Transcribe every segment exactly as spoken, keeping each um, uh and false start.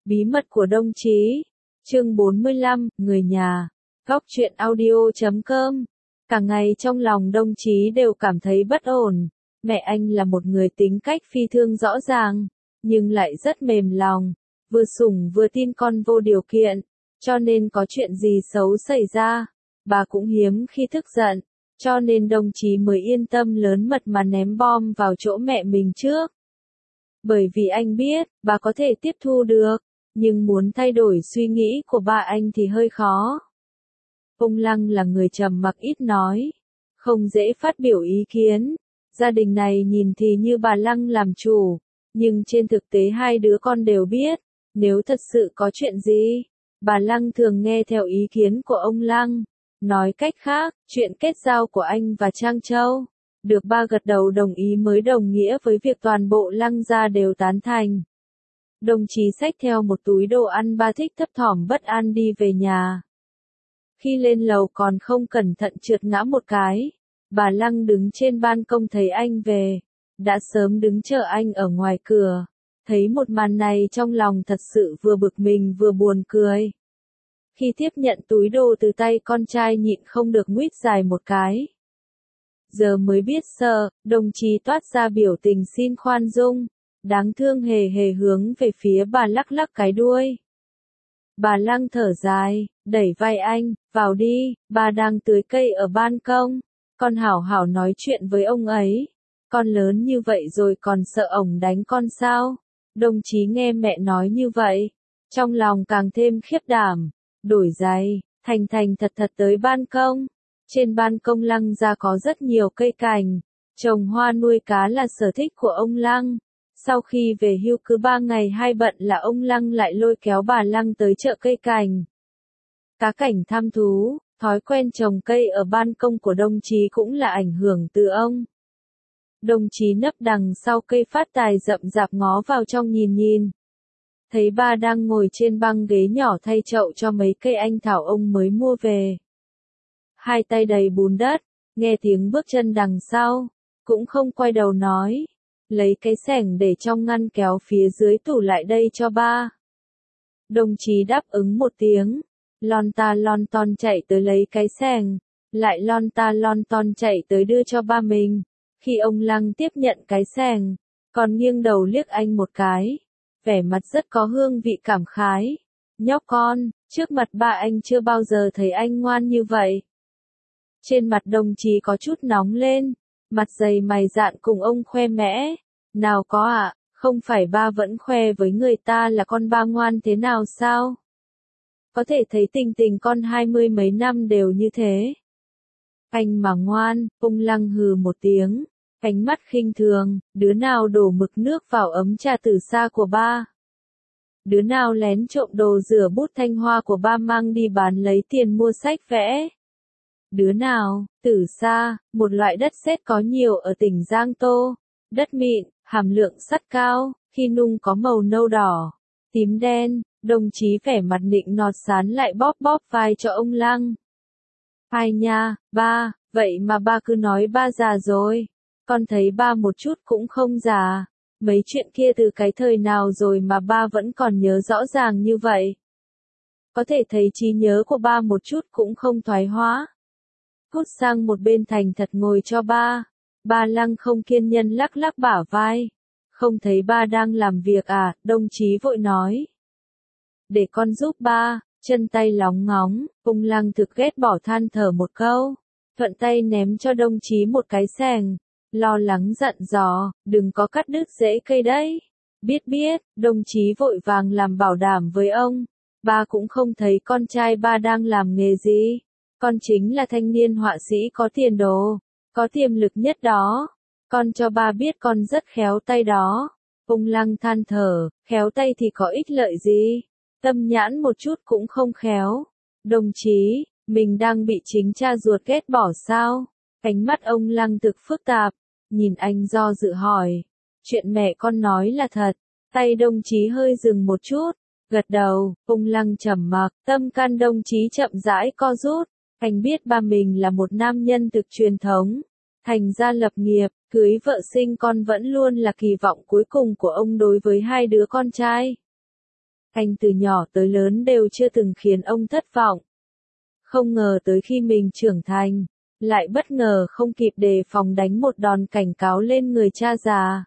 Bí mật của đồng chí. Chương bốn mươi lăm, người nhà. Góc truyện audio chấm com. Cả ngày trong lòng đồng chí đều cảm thấy bất ổn. Mẹ anh là một người tính cách phi thường rõ ràng, nhưng lại rất mềm lòng, vừa sủng vừa tin con vô điều kiện, cho nên có chuyện gì xấu xảy ra, bà cũng hiếm khi tức giận, cho nên đồng chí mới yên tâm lớn mật mà ném bom vào chỗ mẹ mình trước. Bởi vì anh biết, bà có thể tiếp thu được, nhưng muốn thay đổi suy nghĩ của bà anh thì hơi khó. Ông Lăng là người trầm mặc ít nói, không dễ phát biểu ý kiến. Gia đình này nhìn thì như bà Lăng làm chủ, nhưng trên thực tế hai đứa con đều biết, nếu thật sự có chuyện gì, bà Lăng thường nghe theo ý kiến của ông Lăng. Nói cách khác, chuyện kết giao của anh và Trang Châu, được ba gật đầu đồng ý mới đồng nghĩa với việc toàn bộ Lăng gia đều tán thành. Đồng chí xách theo một túi đồ ăn ba thích thấp thỏm bất an đi về nhà. Khi lên lầu còn không cẩn thận trượt ngã một cái. Bà Lăng đứng trên ban công thấy anh về, đã sớm đứng chờ anh ở ngoài cửa, thấy một màn này trong lòng thật sự vừa bực mình vừa buồn cười. Khi tiếp nhận túi đồ từ tay con trai nhịn không được nguýt dài một cái. Giờ mới biết sợ, đồng chí toát ra biểu tình xin khoan dung, đáng thương hề hề hướng về phía bà lắc lắc cái đuôi. Bà Lăng thở dài, đẩy vai anh, vào đi, bà đang tưới cây ở ban công. Con hảo hảo nói chuyện với ông ấy. Con lớn như vậy rồi còn sợ ổng đánh con sao? Đồng chí nghe mẹ nói như vậy, trong lòng càng thêm khiếp đảm. Đổi giày, thành thành thật thật tới ban công. Trên ban công Lăng gia có rất nhiều cây cảnh. Trồng hoa nuôi cá là sở thích của ông Lăng. Sau khi về hưu cứ ba ngày hai bận là ông Lăng lại lôi kéo bà Lăng tới chợ cây cảnh. Cá cảnh thăm thú. Thói quen trồng cây ở ban công của đồng chí cũng là ảnh hưởng từ ông. Đồng chí nấp đằng sau cây phát tài rậm rạp ngó vào trong nhìn nhìn. Thấy ba đang ngồi trên băng ghế nhỏ thay chậu cho mấy cây anh thảo ông mới mua về. Hai tay đầy bùn đất, nghe tiếng bước chân đằng sau, cũng không quay đầu nói. Lấy cái xẻng để trong ngăn kéo phía dưới tủ lại đây cho ba. Đồng chí đáp ứng một tiếng. Lon ta lon ton chạy tới lấy cái xẻng, lại lon ta lon ton chạy tới đưa cho ba mình. Khi ông Lăng tiếp nhận cái xẻng, còn nghiêng đầu liếc anh một cái, vẻ mặt rất có hương vị cảm khái. Nhóc con, trước mặt ba anh chưa bao giờ thấy anh ngoan như vậy. Trên mặt đồng chí có chút nóng lên, mặt dày mày dạn cùng ông khoe mẽ. Nào có ạ, à, không phải ba vẫn khoe với người ta là con ba ngoan thế nào sao? Có thể thấy tình tình con hai mươi mấy năm đều như thế. Anh mà ngoan, ông Lăng hừ một tiếng, ánh mắt khinh thường, đứa nào đổ mực nước vào ấm trà từ xa của ba. Đứa nào lén trộm đồ rửa bút Thanh Hoa của ba mang đi bán lấy tiền mua sách vẽ. Đứa nào, từ xa, một loại đất sét có nhiều ở tỉnh Giang Tô, đất mịn, hàm lượng sắt cao, khi nung có màu nâu đỏ, tím đen. Đồng chí vẻ mặt nịnh nọt sán lại bóp bóp vai cho ông Lăng. Ai nha, ba, vậy mà ba cứ nói ba già rồi. Con thấy ba một chút cũng không già. Mấy chuyện kia từ cái thời nào rồi mà ba vẫn còn nhớ rõ ràng như vậy. Có thể thấy trí nhớ của ba một chút cũng không thoái hóa. Cút sang một bên thành thật ngồi cho ba. Ba Lăng không kiên nhẫn lắc lắc bả vai. Không thấy ba đang làm việc à, đồng chí vội nói. Để con giúp ba, chân tay lóng ngóng, ông Lăng thực ghét bỏ than thở một câu, thuận tay ném cho đồng chí một cái xẻng, lo lắng dặn dò, đừng có cắt đứt rễ cây đấy. Biết biết, đồng chí vội vàng làm bảo đảm với ông, ba cũng không thấy con trai ba đang làm nghề gì, con chính là thanh niên họa sĩ có tiền đồ, có tiềm lực nhất đó, con cho ba biết con rất khéo tay đó. Ông Lăng than thở, khéo tay thì có ích lợi gì? Tâm nhãn một chút cũng không khéo. Đồng chí, mình đang bị chính cha ruột ghét bỏ sao? Ánh mắt ông Lăng thực phức tạp, nhìn anh do dự hỏi. Chuyện mẹ con nói là thật. Tay đồng chí hơi dừng một chút, gật đầu, ông Lăng trầm mặc, tâm can đồng chí chậm rãi co rút. Anh biết ba mình là một nam nhân thực truyền thống, thành gia lập nghiệp, cưới vợ sinh con vẫn luôn là kỳ vọng cuối cùng của ông đối với hai đứa con trai. Anh từ nhỏ tới lớn đều chưa từng khiến ông thất vọng. Không ngờ tới khi mình trưởng thành, lại bất ngờ không kịp đề phòng đánh một đòn cảnh cáo lên người cha già.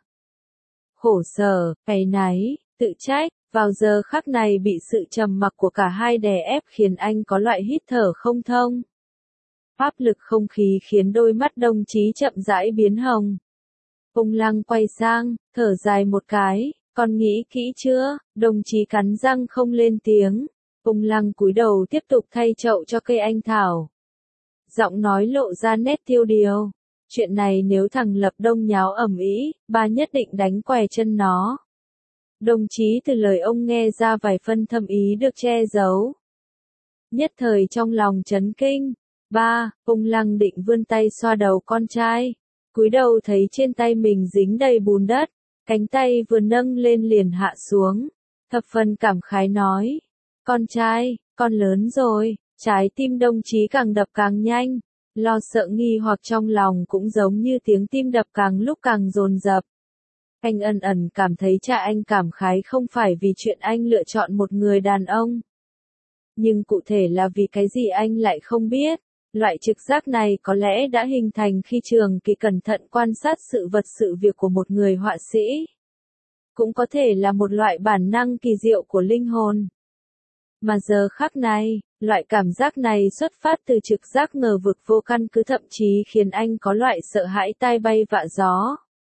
Khổ sở, áy náy, tự trách, vào giờ khắc này bị sự trầm mặc của cả hai đè ép khiến anh có loại hít thở không thông. Áp lực không khí khiến đôi mắt đồng chí chậm rãi biến hồng. Ông Lăng quay sang, thở dài một cái, con nghĩ kỹ chưa? Đồng chí cắn răng không lên tiếng. Ông Lăng cúi đầu tiếp tục thay chậu cho cây anh thảo. Giọng nói lộ ra nét tiêu điều. Chuyện này nếu thằng Lập Đông nháo ầm ĩ, ba nhất định đánh què chân nó. Đồng chí từ lời ông nghe ra vài phân thâm ý được che giấu. Nhất thời trong lòng chấn kinh. Ba, ông Lăng định vươn tay xoa đầu con trai. Cúi đầu thấy trên tay mình dính đầy bùn đất. Cánh tay vừa nâng lên liền hạ xuống. Thập phần cảm khái nói. Con trai, con lớn rồi. Trái tim đồng chí càng đập càng nhanh. Lo sợ nghi hoặc trong lòng cũng giống như tiếng tim đập càng lúc càng dồn dập. Anh ẩn ẩn cảm thấy cha anh cảm khái không phải vì chuyện anh lựa chọn một người đàn ông. Nhưng cụ thể là vì cái gì anh lại không biết. Loại trực giác này có lẽ đã hình thành khi Trường Kỳ cẩn thận quan sát sự vật sự việc của một người họa sĩ. Cũng có thể là một loại bản năng kỳ diệu của linh hồn. Mà giờ khắc này, loại cảm giác này xuất phát từ trực giác ngờ vực vô căn cứ thậm chí khiến anh có loại sợ hãi tai bay vạ gió.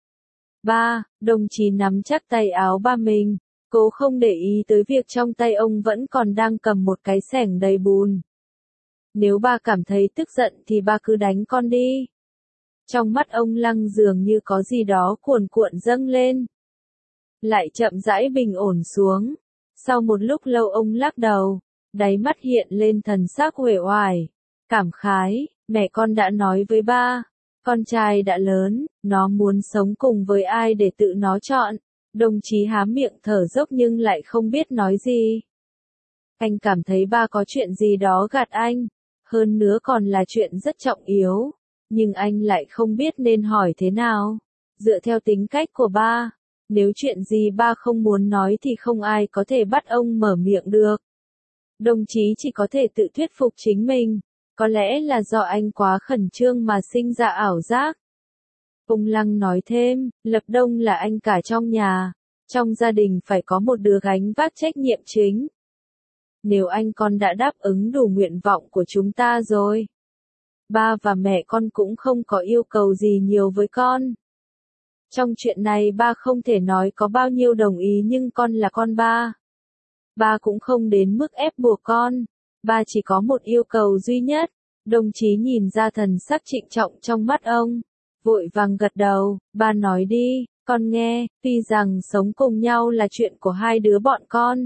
Ba, đồng chí nắm chắc tay áo ba mình, cố không để ý tới việc trong tay ông vẫn còn đang cầm một cái xẻng đầy bùn. Nếu ba cảm thấy tức giận thì ba cứ đánh con đi. Trong mắt ông Lăng dường như có gì đó cuồn cuộn dâng lên. Lại chậm rãi bình ổn xuống. Sau một lúc lâu ông lắc đầu, đáy mắt hiện lên thần sắc uể oải, cảm khái, mẹ con đã nói với ba, con trai đã lớn, nó muốn sống cùng với ai để tự nó chọn. Đồng chí há miệng thở dốc nhưng lại không biết nói gì. Anh cảm thấy ba có chuyện gì đó gạt anh, hơn nữa còn là chuyện rất trọng yếu, nhưng anh lại không biết nên hỏi thế nào. Dựa theo tính cách của ba, nếu chuyện gì ba không muốn nói thì không ai có thể bắt ông mở miệng được. Đồng chí chỉ có thể tự thuyết phục chính mình, có lẽ là do anh quá khẩn trương mà sinh ra ảo giác. Ông Lăng nói thêm, Lập Đông là anh cả trong nhà, trong gia đình phải có một đứa gánh vác trách nhiệm chính. Nếu anh con đã đáp ứng đủ nguyện vọng của chúng ta rồi, ba và mẹ con cũng không có yêu cầu gì nhiều với con. Trong chuyện này ba không thể nói có bao nhiêu đồng ý nhưng con là con ba. Ba cũng không đến mức ép buộc con. Ba chỉ có một yêu cầu duy nhất. Đồng chí nhìn ra thần sắc trịnh trọng trong mắt ông. Vội vàng gật đầu, ba nói đi, con nghe, tuy rằng sống cùng nhau là chuyện của hai đứa bọn con.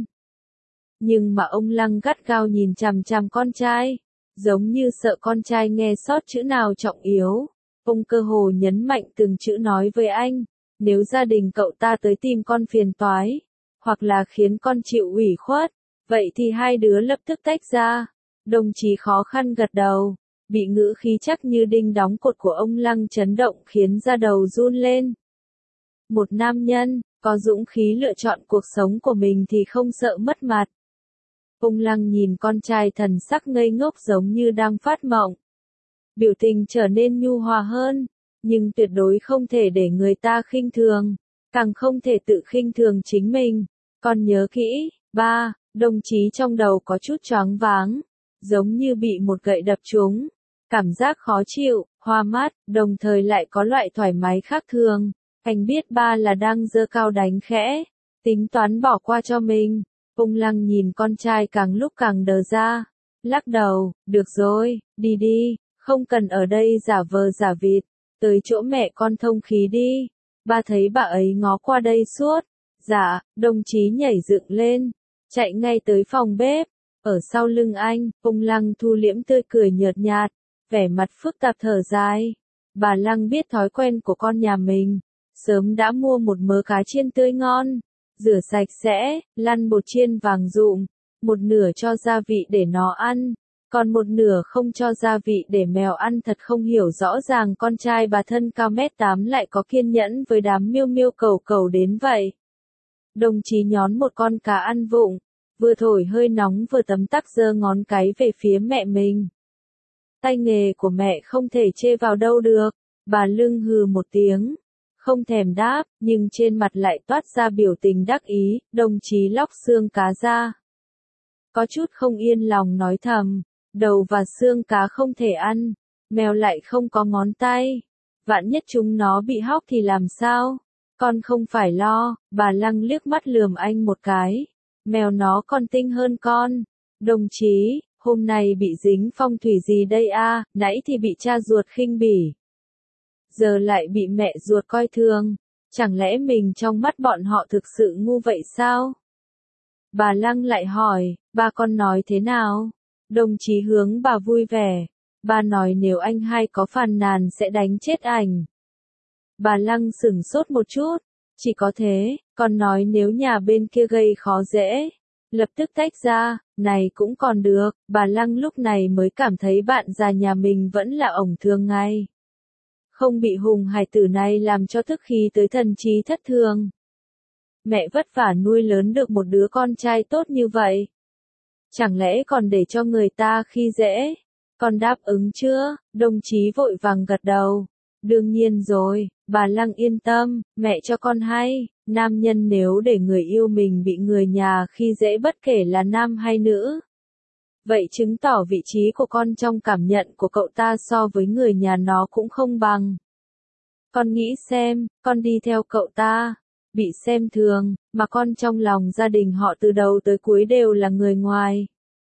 Nhưng mà ông Lăng gắt gao nhìn chằm chằm con trai. Giống như sợ con trai nghe sót chữ nào trọng yếu. Ông cơ hồ nhấn mạnh từng chữ nói với anh, nếu gia đình cậu ta tới tìm con phiền toái, hoặc là khiến con chịu ủy khuất, vậy thì hai đứa lập tức tách ra. Đồng chí khó khăn gật đầu, bị ngữ khí chắc như đinh đóng cột của ông Lăng chấn động khiến da đầu run lên. Một nam nhân, có dũng khí lựa chọn cuộc sống của mình thì không sợ mất mặt. Ông Lăng nhìn con trai thần sắc ngây ngốc giống như đang phát mộng. Biểu tình trở nên nhu hòa hơn, nhưng tuyệt đối không thể để người ta khinh thường, càng không thể tự khinh thường chính mình. Con nhớ kỹ, ba, đồng chí trong đầu có chút choáng váng, giống như bị một gậy đập trúng, cảm giác khó chịu, hoa mắt, đồng thời lại có loại thoải mái khác thường. Anh biết ba là đang giơ cao đánh khẽ, tính toán bỏ qua cho mình. Ông Lăng nhìn con trai càng lúc càng đờ ra, lắc đầu, được rồi, đi đi. Không cần ở đây giả vờ giả vịt, tới chỗ mẹ con thông khí đi. Ba thấy bà ấy ngó qua đây suốt. Dạ, đồng chí nhảy dựng lên, chạy ngay tới phòng bếp. Ở sau lưng anh, ông Lăng thu liễm tươi cười nhợt nhạt, vẻ mặt phức tạp thở dài. Bà Lăng biết thói quen của con nhà mình, sớm đã mua một mớ cá chiên tươi ngon, rửa sạch sẽ, lăn bột chiên vàng rụm, một nửa cho gia vị để nó ăn. Còn một nửa không cho gia vị để mèo ăn. Thật không hiểu rõ ràng con trai bà thân cao mét tám lại có kiên nhẫn với đám miêu miêu cầu cầu đến vậy. Đồng chí nhón một con cá ăn vụng, vừa thổi hơi nóng vừa tấm tắc giơ ngón cái về phía mẹ mình. Tay nghề của mẹ không thể chê vào đâu được, bà Lương hừ một tiếng, không thèm đáp, nhưng trên mặt lại toát ra biểu tình đắc ý, đồng chí lóc xương cá ra. Có chút không yên lòng nói thầm, đầu và xương cá không thể ăn, mèo lại không có ngón tay, vạn nhất chúng nó bị hóc thì làm sao? Con không phải lo, bà Lăng liếc mắt lườm anh một cái, mèo nó còn tinh hơn con. Đồng chí, hôm nay bị dính phong thủy gì đây a? Nãy thì bị cha ruột khinh bỉ, giờ lại bị mẹ ruột coi thường, chẳng lẽ mình trong mắt bọn họ thực sự ngu vậy sao? Bà Lăng lại hỏi, ba con nói thế nào? Đồng chí hướng bà vui vẻ, bà nói nếu anh hai có phàn nàn sẽ đánh chết ảnh. Bà Lăng sửng sốt một chút, chỉ có thế, con nói nếu nhà bên kia gây khó dễ, lập tức tách ra, này cũng còn được, bà Lăng lúc này mới cảm thấy bạn già nhà mình vẫn là ổng thường ngay. Không bị Hùng hải tử này làm cho tức khí tới thần trí thất thường. Mẹ vất vả nuôi lớn được một đứa con trai tốt như vậy. Chẳng lẽ còn để cho người ta khi dễ? Con đáp ứng chưa? Đồng chí vội vàng gật đầu. Đương nhiên rồi, bà Lăng yên tâm, mẹ cho con hay, nam nhân nếu để người yêu mình bị người nhà khi dễ bất kể là nam hay nữ. Vậy chứng tỏ vị trí của con trong cảm nhận của cậu ta so với người nhà nó cũng không bằng. Con nghĩ xem, con đi theo cậu ta, bị xem thường, mà con trong lòng gia đình họ từ đầu tới cuối đều là người ngoài.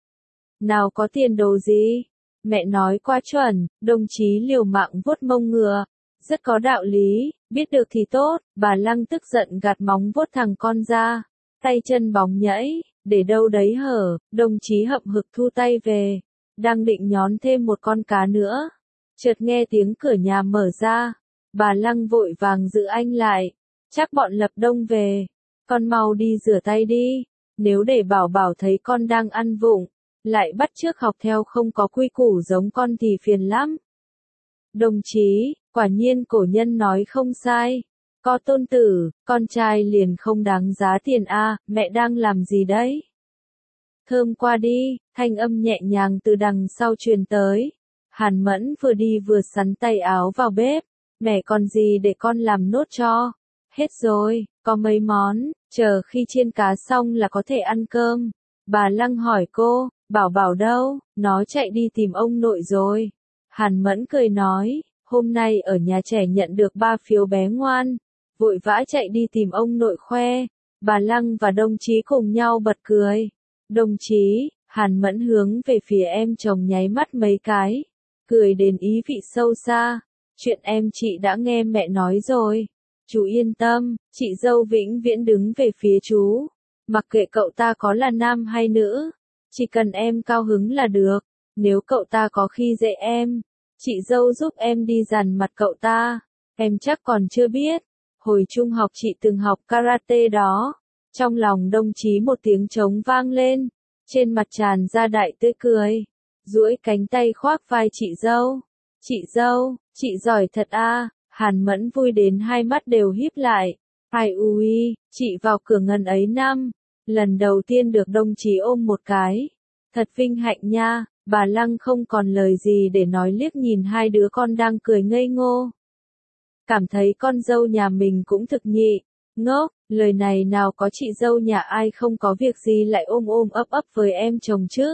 Nào có tiền đồ gì? Mẹ nói quá chuẩn, đồng chí liều mạng vuốt mông ngựa, rất có đạo lý, biết được thì tốt, bà Lăng tức giận gạt móng vuốt thằng con ra, tay chân bóng nhảy, để đâu đấy hở, đồng chí hậm hực thu tay về, đang định nhón thêm một con cá nữa, chợt nghe tiếng cửa nhà mở ra, bà Lăng vội vàng giữ anh lại, chắc bọn Lập Đông về, con mau đi rửa tay đi, nếu để Bảo Bảo thấy con đang ăn vụng, lại bắt chước học theo không có quy củ giống con thì phiền lắm. Đồng chí, quả nhiên cổ nhân nói không sai. Có tôn tử, con trai liền không đáng giá tiền a, mẹ đang làm gì đấy? Thơm qua đi, thanh âm nhẹ nhàng từ đằng sau truyền tới. Hàn Mẫn vừa đi vừa sắn tay áo vào bếp. Mẹ còn gì để con làm nốt cho? Hết rồi, có mấy món, chờ khi chiên cá xong là có thể ăn cơm. Bà Lăng hỏi cô, Bảo Bảo đâu? Nó chạy đi tìm ông nội rồi. Hàn Mẫn cười nói, hôm nay ở nhà trẻ nhận được ba phiếu bé ngoan, vội vã chạy đi tìm ông nội khoe. Bà Lăng và đồng chí cùng nhau bật cười. Đồng chí, Hàn Mẫn hướng về phía em chồng nháy mắt mấy cái, cười đến ý vị sâu xa. Chuyện em chị đã nghe mẹ nói rồi. Chú yên tâm, chị dâu vĩnh viễn đứng về phía chú. Mặc kệ cậu ta có là nam hay nữ, chỉ cần em cao hứng là được. Nếu cậu ta có khi dễ em, chị dâu giúp em đi dằn mặt cậu ta. Em chắc còn chưa biết, hồi trung học chị từng học karate đó. Trong lòng đồng chí một tiếng trống vang lên, trên mặt tràn ra đại tươi cười, duỗi cánh tay khoác vai chị dâu. Chị dâu, chị giỏi thật a. Hàn Mẫn vui đến hai mắt đều híp lại. Ai ui, chị vào cửa ngần ấy năm, lần đầu tiên được đồng chí ôm một cái. Thật vinh hạnh nha. Bà Lăng không còn lời gì để nói, liếc nhìn hai đứa con đang cười ngây ngô. Cảm thấy con dâu nhà mình cũng thực nhị, ngốc, lời này nào có chị dâu nhà ai không có việc gì lại ôm ôm ấp ấp với em chồng chứ.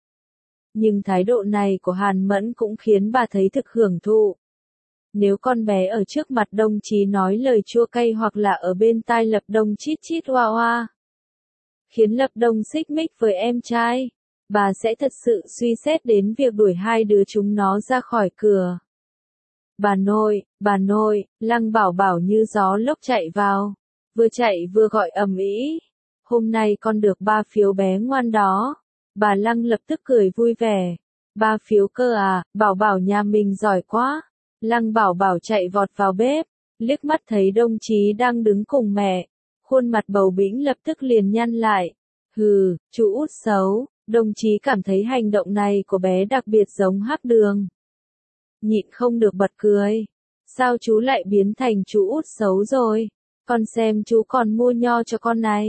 Nhưng thái độ này của Hàn Mẫn cũng khiến bà thấy thực hưởng thụ. Nếu con bé ở trước mặt đồng chí nói lời chua cay hoặc là ở bên tai Lập Đông chít chít hoa hoa, khiến Lập Đông xích mích với em trai, bà sẽ thật sự suy xét đến việc đuổi hai đứa chúng nó ra khỏi cửa. Bà nội, bà nội, Lăng Bảo Bảo như gió lốc chạy vào, vừa chạy vừa gọi ầm ĩ. Hôm nay con được ba phiếu bé ngoan đó. Bà Lăng lập tức cười vui vẻ. Ba phiếu cơ à, Bảo Bảo nhà mình giỏi quá. Lăng Bảo Bảo chạy vọt vào bếp, liếc mắt thấy đồng chí đang đứng cùng mẹ, khuôn mặt bầu bĩnh lập tức liền nhăn lại. Hừ, chú út xấu. Đồng chí cảm thấy hành động này của bé đặc biệt giống Hắc Đường. Nhịn không được bật cười. Sao chú lại biến thành chú út xấu rồi? Con xem chú còn mua nho cho con này.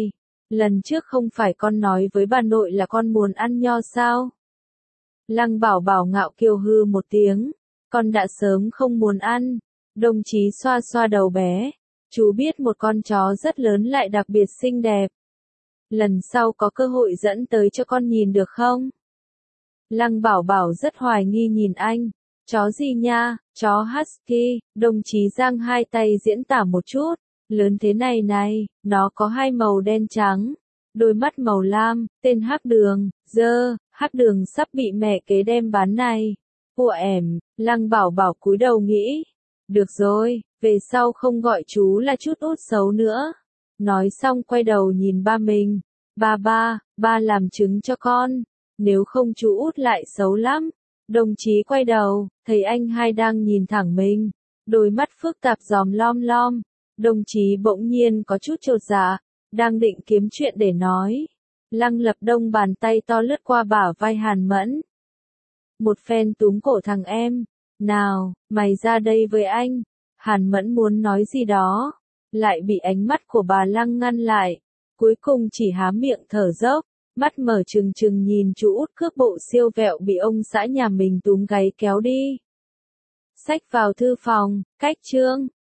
Lần trước không phải con nói với bà nội là con muốn ăn nho sao? Lăng Bảo Bảo ngạo kiều hư một tiếng, con đã sớm không muốn ăn. Đồng chí xoa xoa đầu bé, chú biết một con chó rất lớn lại đặc biệt xinh đẹp. Lần sau có cơ hội dẫn tới cho con nhìn được không? Lăng Bảo Bảo rất hoài nghi nhìn anh. Chó gì nha? Chó Husky. Đồng chí giang hai tay diễn tả một chút. Lớn thế này này, nó có hai màu đen trắng, đôi mắt màu lam, tên Hắc Đường. Dơ, Hắc Đường sắp bị mẹ kế đem bán này. Ủa ẻm, Lăng Bảo Bảo cúi đầu nghĩ. Được rồi, về sau không gọi chú là chút út xấu nữa. Nói xong quay đầu nhìn ba mình. Ba ba, ba làm chứng cho con. Nếu không chú út lại xấu lắm. Đồng chí quay đầu, thấy anh hai đang nhìn thẳng mình. Đôi mắt phức tạp giòm lom lom. Đồng chí bỗng nhiên có chút chột dạ, đang định kiếm chuyện để nói. Lăng Lập Đông bàn tay to lướt qua bả vai Hàn Mẫn. Một phen túm cổ thằng em. Nào, mày ra đây với anh. Hàn Mẫn muốn nói gì đó, lại bị ánh mắt của bà Lăng ngăn lại. Cuối cùng chỉ há miệng thở dốc, mắt mở trừng trừng nhìn chú út cước bộ siêu vẹo bị ông xã nhà mình túm gáy kéo đi. Xách vào thư phòng, cách chương.